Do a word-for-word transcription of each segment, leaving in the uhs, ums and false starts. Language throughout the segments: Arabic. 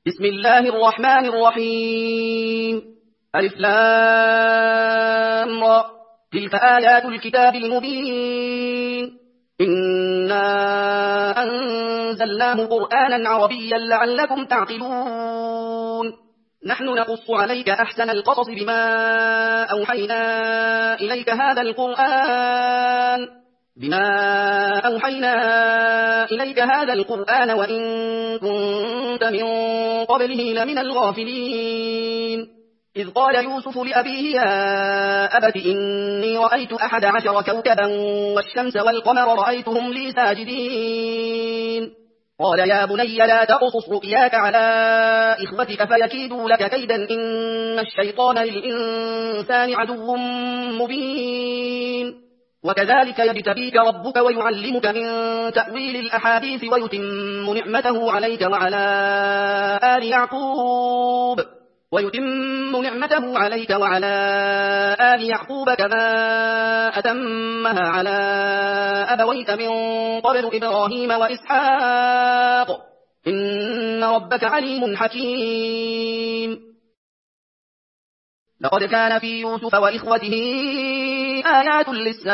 بسم الله الرحمن الرحيم. ألف لام را. تلك آيات الكتاب المبين. إنا أنزلناه قرآنا عربيا لعلكم تعقلون. نحن نقص عليك أحسن القصص بما أوحينا إليك هذا القرآن بما أوحينا إليك هذا القرآن وإن كنت من قبله لمن الغافلين. إذ قال يوسف لأبيه يا أبت إني رأيت أحد عشر كوكبا والشمس والقمر رأيتهم لي ساجدين. قال يا بني لا تقصص رؤياك على إخوتك فيكيدوا لك كيدا إن الشيطان للإنسان عدو مبين. وكذلك يجتبيك ربك ويعلمك من تأويل الأحاديث ويتم نعمته عليك وعلى آل يعقوب ويتم نعمته عليك وعلى آل يعقوب كما أتمها على أبويك من قبل إبراهيم وإسحاق إن ربك عليم حكيم. لقد كان في يوسف وإخوته آيات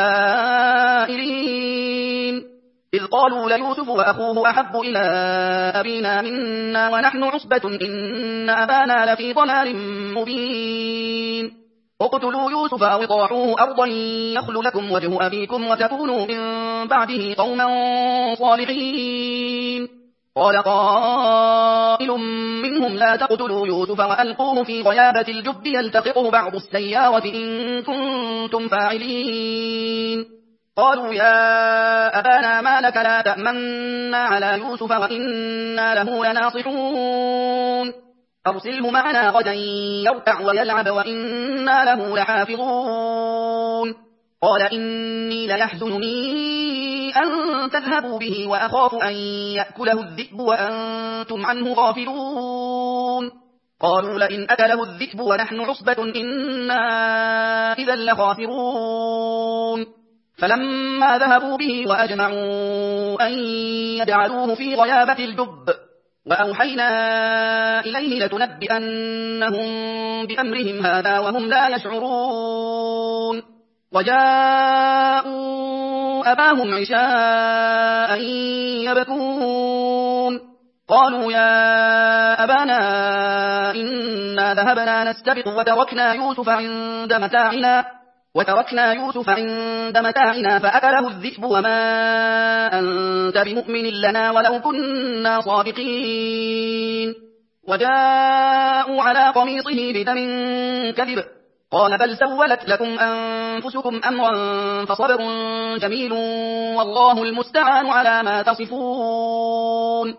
للسائلين إذ قالوا ليوسف وأخوه أحب إلى أبينا منا ونحن عصبة إن أبانا لفي ضلال مبين. اقتلوا يوسف أو اطرحوه أرضا يخل لكم وجه أبيكم وتكونوا من بعده قوما صالحين. قال قائل منهم لا تقتلوا يوسف وألقوه في غيابة الجب يلتقطه بعض السيارة إن كنتم فاعلين. قالوا يا أبانا ما لك لا تأمنا على يوسف وإنا له لناصحون أرسله معنا غدا يرتع ويلعب وإنا له لحافظون. قال إني ليحزنني أن تذهبوا به وأخاف أن يأكله الذئب وأنتم عنه غافلون. قالوا لئن أكله الذئب ونحن عصبة إنا إذا لخاسرون. فلما ذهبوا به وأجمعوا أن يجعلوه في غيابة الجب وأوحينا إليه لتنبئنهم بأمرهم هذا وهم لا يشعرون. وجاءوا أباهم عشاء يبكون. قالوا يا أبانا إنا ذهبنا نستبق وتركنا يوسف عند متاعنا وتركنا يوسف عند متاعنا فأكله الذئب وما أنت بمؤمن لنا ولو كنا صادقين. وجاءوا على قميصه بدم كذب قال بل سولت لكم أنفسكم أمرا فصبر جميل والله المستعان على ما تصفون.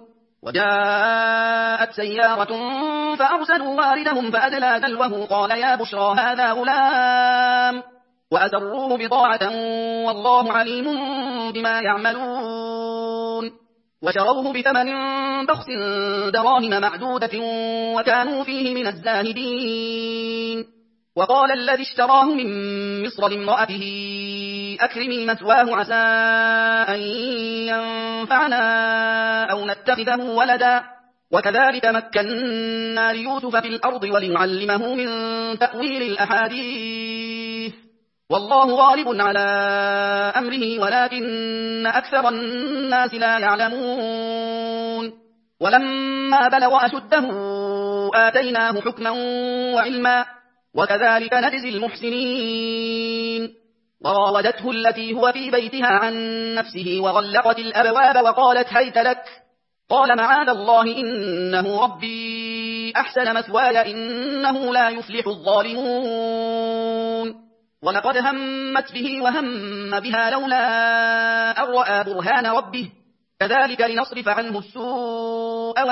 وجاءت سيارة فأرسلوا واردهم فأدلى دلوه قال يا بشرى هذا غلام وأسروه بضاعة والله عليم بما يعملون. وشروه بثمن بخس دراهم معدودة وكانوا فيه من الزاهدين. وقال الذي اشتراه من مصر لامرأته أكرمي مثواه عسى أن ينفعنا أو نتخذه ولدا وكذلك مكنا ليوسف في الأرض ولنعلمه من تأويل الأحاديث والله غالب على أمره ولكن أكثر الناس لا يعلمون. ولما بلغ أشده آتيناه حكما وعلما وكذلك نجزي المحسنين. وراودته التي هو في بيتها عن نفسه وغلقت الأبواب وقالت هيت لك قال معاذ الله إنه ربي أحسن مثواي إنه لا يفلح الظالمون. ولقد همت به وهم بها لولا أن رأى برهان ربه كذلك لنصرف عنه السوء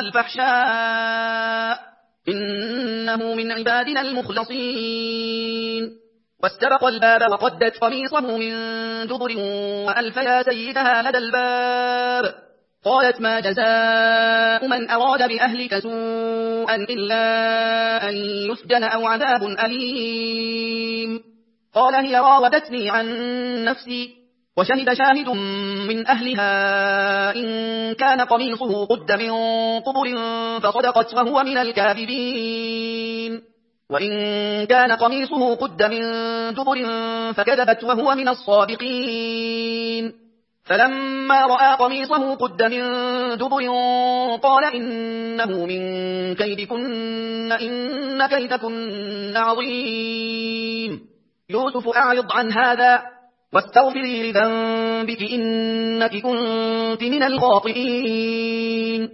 والفحشاء إنه من عبادنا المخلصين. واستبق الباب وقدت قميصه من دبر وألف يا سيدها لدى الباب قالت ما جزاء من أراد بأهلك سوءا إلا أن يسجن أو عذاب أليم. قال هي راودتني عن نفسي وشهد شاهد من أهلها إن كان قميصه قد من قبل فصدقت وهو من الكاذبين وإن كان قميصه قد من دبر فكذبت وهو من الصادقين فلما رأى قميصه قد من دبر قال إنه من كيدكن إن كيدكن عظيم يوسف أعرض عن هذا واستغفري لذنبك إنك كنت من الخاطئين.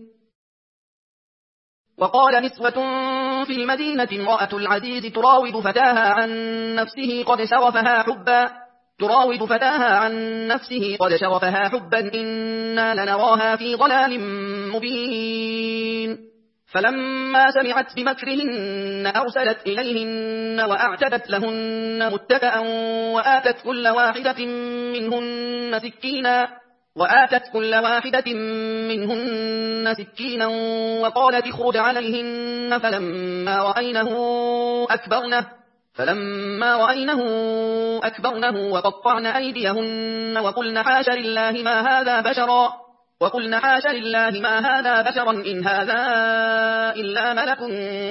وقال نسوة في المدينة امرأة العزيز تراود فتاها عن نفسه قد شغفها حبا تراود فتاها عن نفسه قد شغفها حبا إنا لنراها في ضلال مبين فلما سمعت بمكرهن أرسلت إليهن وأعتدت لهن متكئا وآتت كل واحدة منهن سكينا وآتت كل واحدة منهن سكينا وقالت اخرج عليهن فلما رأينه أكبرنه فلما رأينه أكبرنه وقطعن أيديهن وقلن حاش لله ما هذا بشرا وقلن حاش لله ما هذا بشرا إن هذا إلا ملك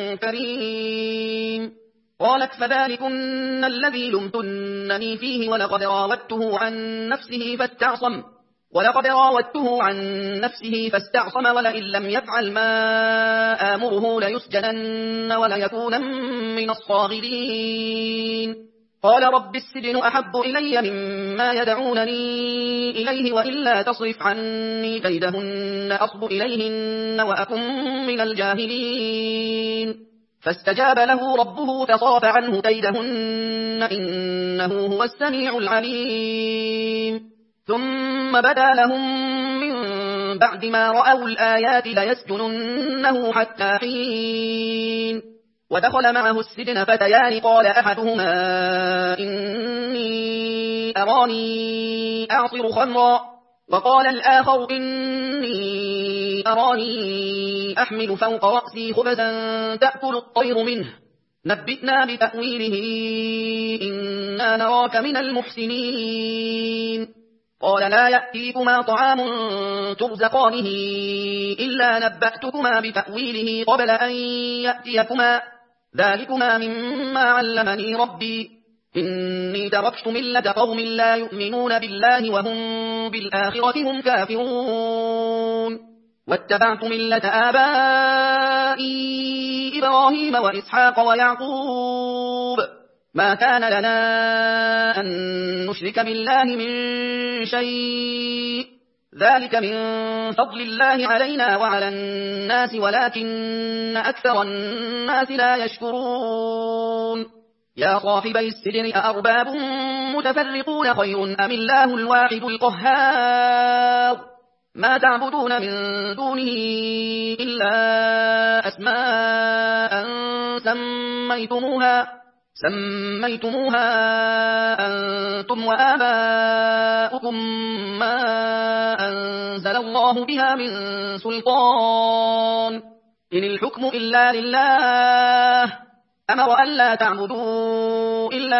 كريم قالت فذلكن الذي لمتنني فيه ولقد راودته عن نفسه فاستعصم ولقد راودته عن نفسه فاستعصم ولئن لم يفعل ما آمره ليسجنن وليكونن من الصاغرين قال رب السجن أحب إلي مما يدعونني إليه وإلا تصرف عني كيدهن أصب إليهن وأكن من الجاهلين فاستجاب له ربه فصاف عنه كيدهن إنه هو السميع العليم ثم بدا لهم من بعد ما رأوا الآيات ليسجننه حتى حين ودخل معه السجن فتيان قال أحدهما إني أراني أعصر خمرا وقال الآخر إني أراني أحمل فوق رأسي خبزا تأكل الطير منه نبئنا بتأويله إنا نراك من المحسنين قال لا يأتيكما طعام ترزقانه إلا نبأتكما بتأويله قبل أن يأتيكما ذلكما مما علمني ربي إني تركت ملة قوم لا يؤمنون بالله وهم بالآخرة هم كافرون واتبعت ملة آبائي إبراهيم وإسحاق ويعقوب ما كان لنا أن نشرك بالله من شيء ذلك من فضل الله علينا وعلى الناس ولكن أكثر الناس لا يشكرون يا صاحبي السجن أأرباب متفرقون خير أم الله الواحد القهار ما تعبدون من دونه إلا أسماء سميتموها سميتموها أنتم وآباؤكم ما أنزل الله بها من سلطان إن الحكم إلا لله أمر أن لا تعبدوا إلا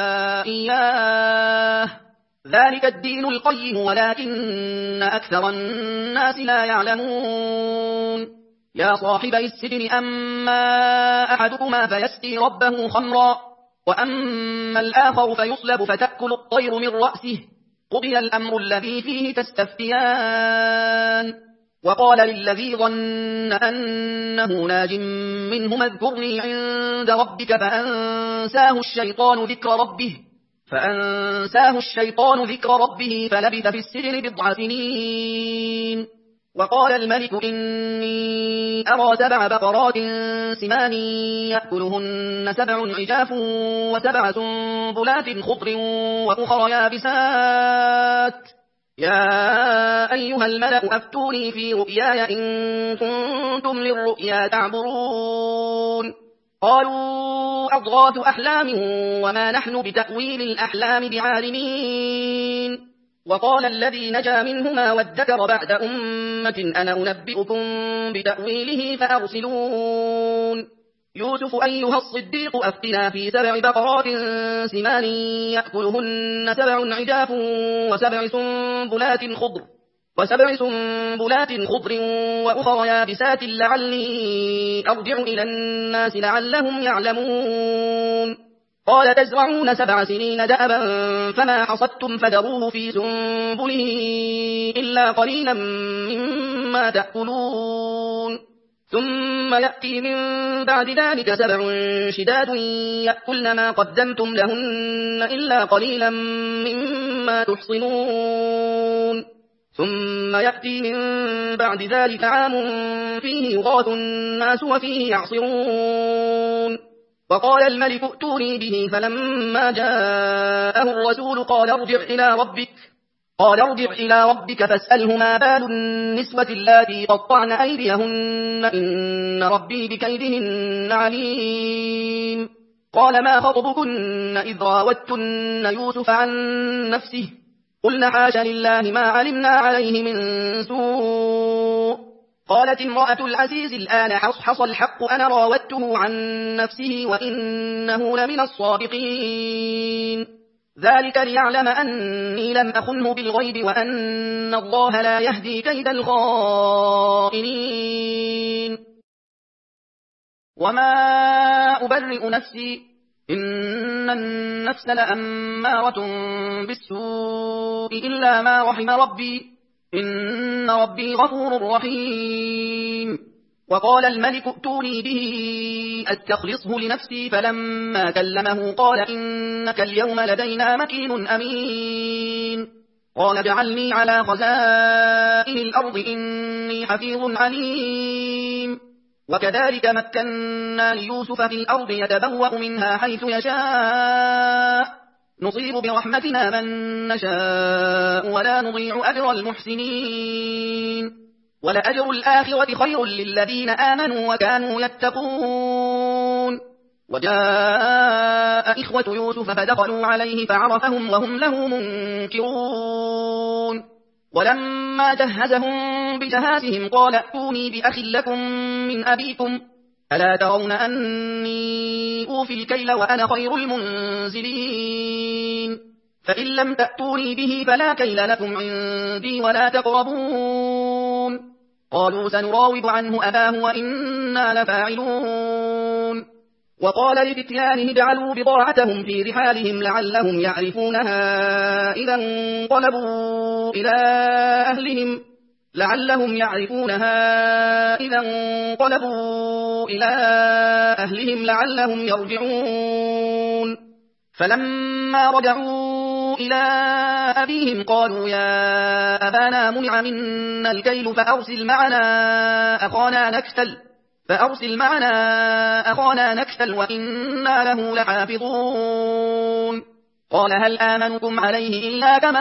إياه ذلك الدين القيم ولكن أكثر الناس لا يعلمون يا صاحبي السجن أما أحدكما فيسقي ربه خمرا وأما الآخر فيصلب فتأكل الطير من رأسه قضي الأمر الذي فيه تستفتيان وقال للذي ظن أنه ناج منه اذكرني عند ربك فأنساه الشيطان ذكر ربه فأنساه الشيطان ذكر ربه فلبث في السجن بضع سنين وقال الملك إني أرى سبع بقرات سمان يأكلهن سبع عجاف وسبع سنبلات خضر وأخر يابسات يا أيها الملأ أفتوني في رؤياي إن كنتم للرؤيا تعبرون قالوا أضغاث أحلام وما نحن بتأويل الأحلام بعالمين وقال الذي نجا منهما وادكر بعد أمة أنا أنبئكم بتأويله فأرسلون يوسف أيها الصديق أفتنا في سبع بقرات سمان يأكلهن سبع عجاف وسبع سنبلات خضر وسبع سنبلات خضر وأخر يابسات لعلي أرجع إلى الناس لعلهم يعلمون قال تزرعون سبع سنين دأبا فما حصدتم فذروه في سنبله إلا قليلا مما تأكلون ثم يأتي من بعد ذلك سبع شداد يأكلن ما قدمتم لهن إلا قليلا مما تحصنون ثم يأتي من بعد ذلك عام فيه يغاث الناس وفيه يعصرون وقال الملك ائتوني به فلما جاءه الرسول قال ارجع إلى ربك قال ارجع إلى ربك فاسأله ما بال النسوة اللاتي قطعن أيديهن إن ربي بكيدهن عليم قال ما خطبكن إذ راوتن يوسف عن نفسه قلنا حاش لله ما علمنا عليه من سوء قالت امرأة العزيز الآن حصحص الحق أنا راودته عن نفسه وإنه لمن الصادقين ذلك ليعلم أني لم أخنه بالغيب وأن الله لا يهدي كيد الخائنين وما أبرئ نفسي إن النفس لأمارة بالسوء إلا ما رحم ربي إن ربي غفور رحيم وقال الملك ائتوني به أستخلصه لنفسي فلما كلمه قال إنك اليوم لدينا مكين أمين قال اجعلني على خزائن الأرض إني حفيظ عليم وكذلك مكنا ليوسف في الأرض يتبوأ منها حيث يشاء نصيب برحمتنا من نشاء ولا نضيع أجر المحسنين ولأجر الآخرة خير للذين آمنوا وكانوا يتقون وجاء إخوة يوسف فدخلوا عليه فعرفهم وهم له منكرون ولما جهزهم بجهازهم قال ائتوني بأخ لكم من أبيكم ألا ترون أني أوفي الكيل وأنا خير المنزلين فإن لم تأتوني به فلا كيل لكم عندي ولا تقربون قالوا سنراود عنه أباه وإنا لفاعلون وقال لفتيانه اجعلوا بضاعتهم في رحالهم لعلهم يعرفونها إذا انقلبوا إلى أهلهم لعلهم يعرفونها إذا انقلبوا إلى أهلهم لعلهم يرجعون فلما رجعوا إلى أبيهم قالوا يا أبانا منع منا الكيل فأرسل معنا أخانا نكتل فأرسل معنا أخانا نكتل وإنا له لحافظون قال هل آمنكم عليه إلا كما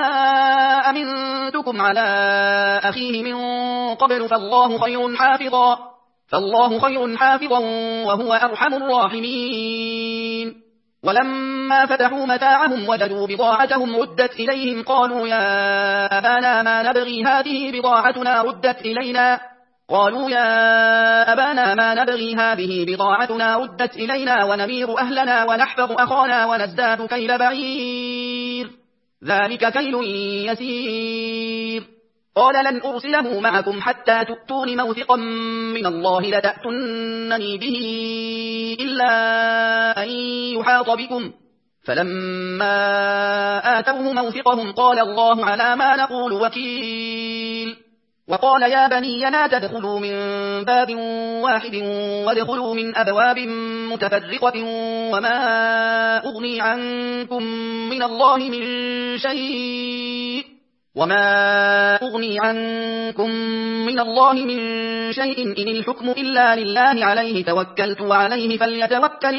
أمنتكم على أخيه من قبل فالله خير حافظا فالله خير حافظا وهو أرحم الراحمين ولما فتحوا متاعهم وجدوا بضاعتهم ردت إليهم قالوا يا أبانا ما نبغي هذه بضاعتنا ردت إلينا قالوا يا أبانا ما نبغي هذه بضاعتنا ردت إلينا ونمير أهلنا ونحفظ أخانا ونزداد كيل بعير ذلك كيل يسير قال لن أرسله معكم حتى تؤتون موثقا من الله لتأتنني به إلا أن يحاط بكم فلما آتوه موثقهم قال الله على ما نقول وكيل وقال يا بني لا تدخلوا من باب واحد وادخلوا من أبواب متفرقة وما أغني عنكم من الله من شيء وما أغني عنكم من الله من شيء إن الحكم إلا لله عليه توكلت وعليه فليتوكل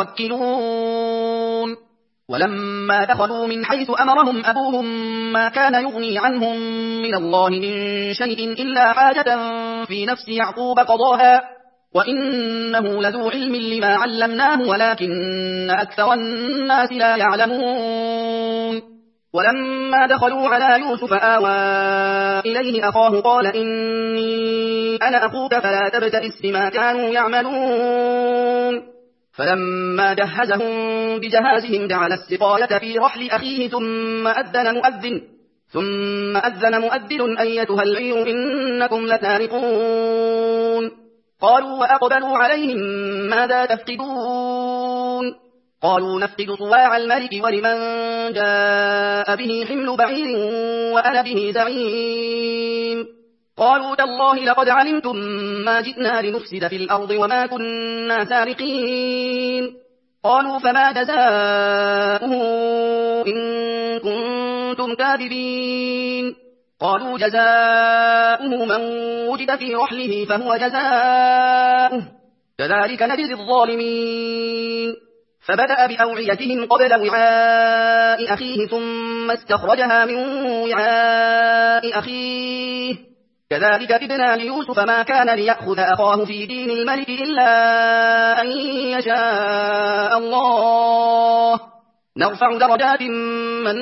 المتوكلون ولما دخلوا من حيث أمرهم أبوهم ما كان يغني عنهم من الله من شيء إلا حاجة في نفس يعقوب قضاها وإنه لذو علم لما علمناه ولكن أكثر الناس لا يعلمون ولما دخلوا على يوسف آوى إليه أخاه قال إني أنا أخوك فلا تبتئس بما كانوا يعملون فلما جهزهم بجهازهم جعل السقاية في رحل أخيه ثم أذن مؤذن ثم أذن مؤذن أيتها العير إنكم لسارقون قالوا وأقبلوا عليهم ماذا تفقدون قالوا نفقد صواع الملك ولمن جاء به حمل بعير وأنا به زعيم قالوا تالله لقد علمتم ما جئنا لنفسد في الأرض وما كنا سارقين قالوا فما جزاؤه إن كنتم كاذبين قالوا جزاؤه من وجد في رحله فهو جزاؤه كذلك نجزي الظالمين فبدأ بأوعيتهم قبل وعاء أخيه ثم استخرجها من وعاء أخيه كذلك كدنا ليوسف ما كان ليأخذ أخاه في دين الملك إلا أن يشاء الله نرفع درجات من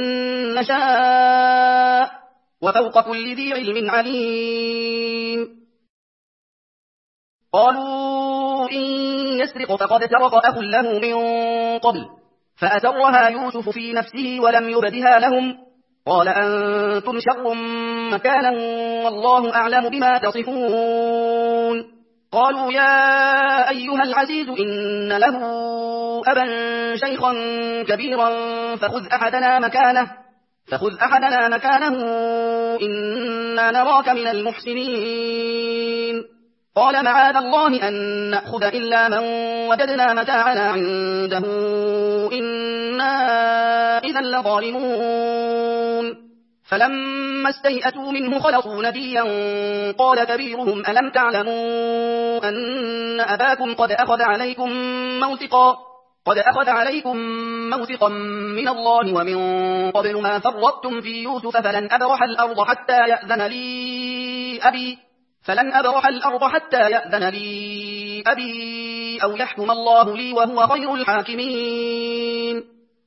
نشاء وفوق كل ذي علم عليم قالوا إن يسرق فقد سرق أخ له من قبل فأسرها يوسف في نفسه ولم يبدها لهم قال أنتم شر مكانا والله أعلم بما تصفون قالوا يا أيها العزيز إن له أبا شيخا كبيرا فخذ أحدنا مكانه فخذ أحدنا مكانه إنا نراك من المحسنين قال معاذ الله أن نأخذ إلا من وجدنا متاعنا عنده إنا إذا لظالمون فلما استيئسوا منه خلصوا نبيا قال كبيرهم ألم تعلموا أن أباكم قد أخذ عليكم موثقا قد أخذ عليكم موثقا من الله ومن قبل ما فرطتم في يوسف فلن أبرح الأرض حتى يأذن لي أبي فلن أبرح الأرض حتى يأذن لي أبي أو يحكم الله لي وهو خير الحاكمين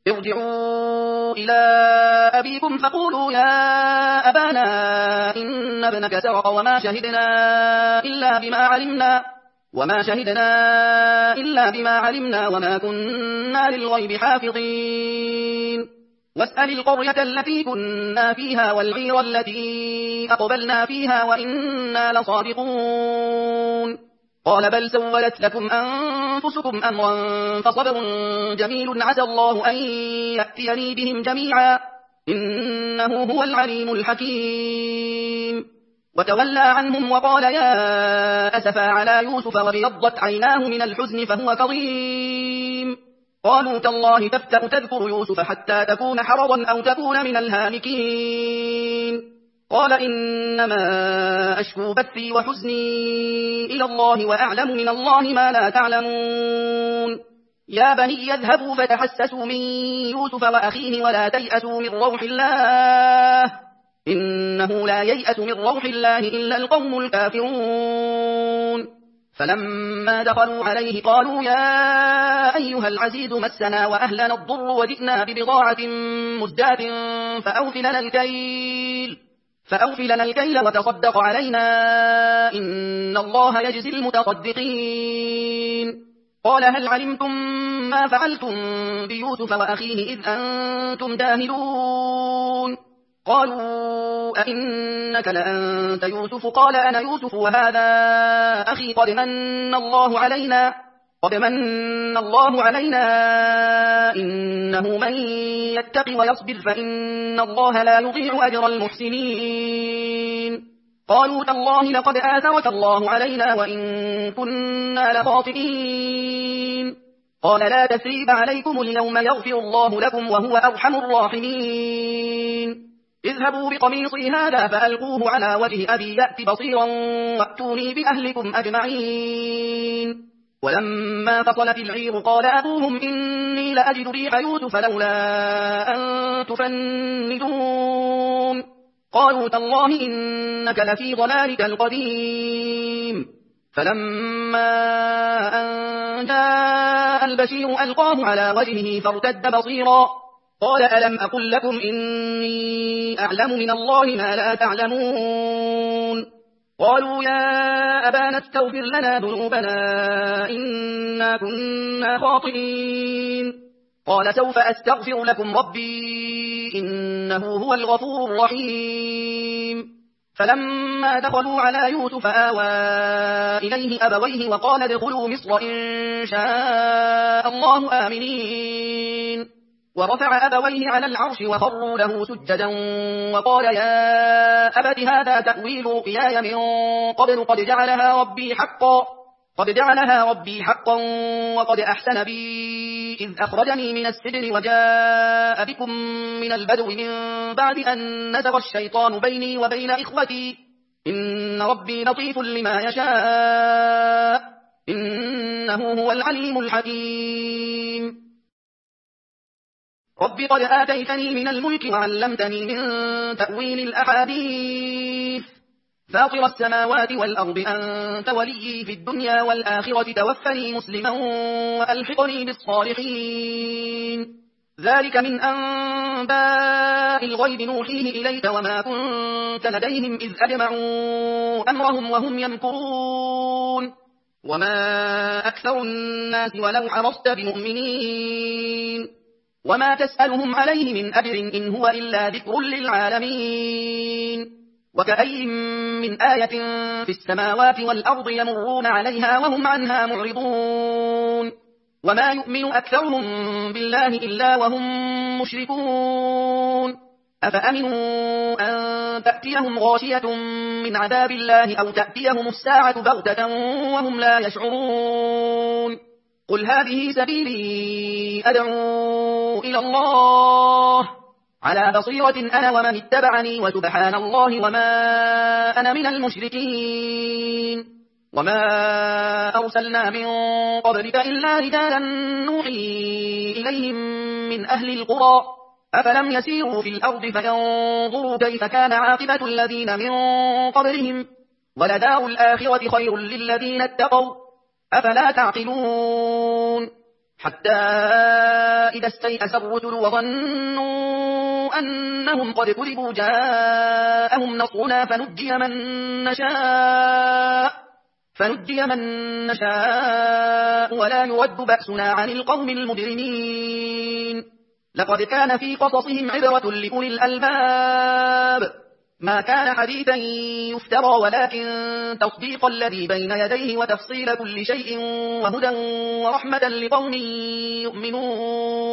ارجعوا إلى أبيكم فقولوا يا أبانا إن ابنك سرق وما شهدنا إلا بما علمنا وما شهدنا إلا بما علمنا وما كنا للغيب حافظين واسأل القرية التي كنا فيها والعير التي أقبلنا فيها وإنا لصادقون قال بل سولت لكم أنفسكم أمرا فصبر جميل عسى الله أن يأتيني بهم جميعا إنه هو العليم الحكيم وتولى عنهم وقال يا أسفا على يوسف وابيضت عيناه من الحزن فهو كظيم قالوا تالله تفتأ تذكر يوسف حتى تكون حرضا أو تكون من الهالكين قال إنما أشكو بثي وحزني إلى الله وأعلم من الله ما لا تعلمون يا بني يذهبوا فتحسسوا من يوسف وأخيه ولا تيأسوا من روح الله إنه لا ييأس من روح الله إلا القوم الكافرون فلما دخلوا عليه قالوا يا أيها العزيز مسنا وأهلنا الضر وجئنا ببضاعة مزجاة فأوفلنا الكيل فأوفلنا الكيل وتصدق علينا إن الله يجزي المتصدقين قال هل علمتم ما فعلتم بيوسف وأخيه إذ أنتم جاهلون قالوا أئنك لأنت يوسف قال أنا يوسف وهذا أخي قد من الله علينا قد من الله علينا إنه من يتق ويصبر فإن الله لا يضيع أجر المحسنين قالوا تالله لقد آثرك الله علينا وإن كنا لخاطئين قال لا تثريب عليكم اليوم يغفر الله لكم وهو أرحم الراحمين اذهبوا بقميصي هذا فألقوه على وجه أبي يأت بصيرا وأتوني بأهلكم أجمعين ولما فصلت العير قال أبوهم إني لأجد ريح يوسف لولا أن تفندون قالوا تالله إنك لفي ضلالك القديم فلما أن جاء البشير ألقاه على وجهه فارتد بصيرا قال ألم أقل لكم إني أعلم من الله ما لا تعلمون قالوا يا أبانا استغفر لنا ذنوبنا إننا إنا كنا خاطئين قال سوف أستغفر لكم ربي إنه هو الغفور الرحيم فلما دخلوا على يوسف آوى إليه أبويه وقال ادخلوا مصر إن شاء الله آمنين ورفع أبويه على العرش وخروا له سجدا وقال يا أبت هذا تأويل رؤياي من قبل قد جعلها ربي حقا قد جعلها ربي حقا وقد أحسن بي إذ أخرجني من السجن وجاء بكم من البدو من بعد أن نزغ الشيطان بيني وبين إخوتي إن ربي لطيف لما يشاء إنه هو العليم الحكيم رب قد آتيتني من الملك وعلمتني من تأويل الأحاديث فاطر السماوات والأرض أنت وليي في الدنيا والآخرة توفني مسلما وألحقني بالصالحين ذلك من أنباء الغيب نوحيه إليك وما كنت لديهم إذ أجمعوا أمرهم وهم يمكرون وما أكثر الناس ولو حرصت بمؤمنين وما تسألهم عليه من أجر إن هو إلا ذكر للعالمين وكأي من آية في السماوات والأرض يمرون عليها وهم عنها معرضون وما يؤمن أكثرهم بالله إلا وهم مشركون أفأمنوا أن تأتيهم غاشية من عذاب الله أو تأتيهم الساعة بغتة وهم لا يشعرون قل هذه سبيلي أدعو إلى الله على بصيرة أنا ومن اتبعني وسبحان الله وما أنا من المشركين وما أرسلنا من قبلك إلا رجالا نوحي إليهم من أهل القرى أفلم يسيروا في الأرض فينظروا كيف كان عاقبة الذين من قبلهم ولدار الآخرة خير للذين اتقوا أفلا تعقلون حتى إذا استيأس الرسل وظنوا أنهم قد كذبوا جاءهم نصرنا فنجي من نشاء فنجي من نشاء ولا يرد بأسنا عن القوم المجرمين لقد كان في قصصهم عبرة لأولي الألباب ما كان حديثا يفترى ولكن تصديق الذي بين يديه وتفصيل كل شيء وهدى ورحمة لقوم يؤمنون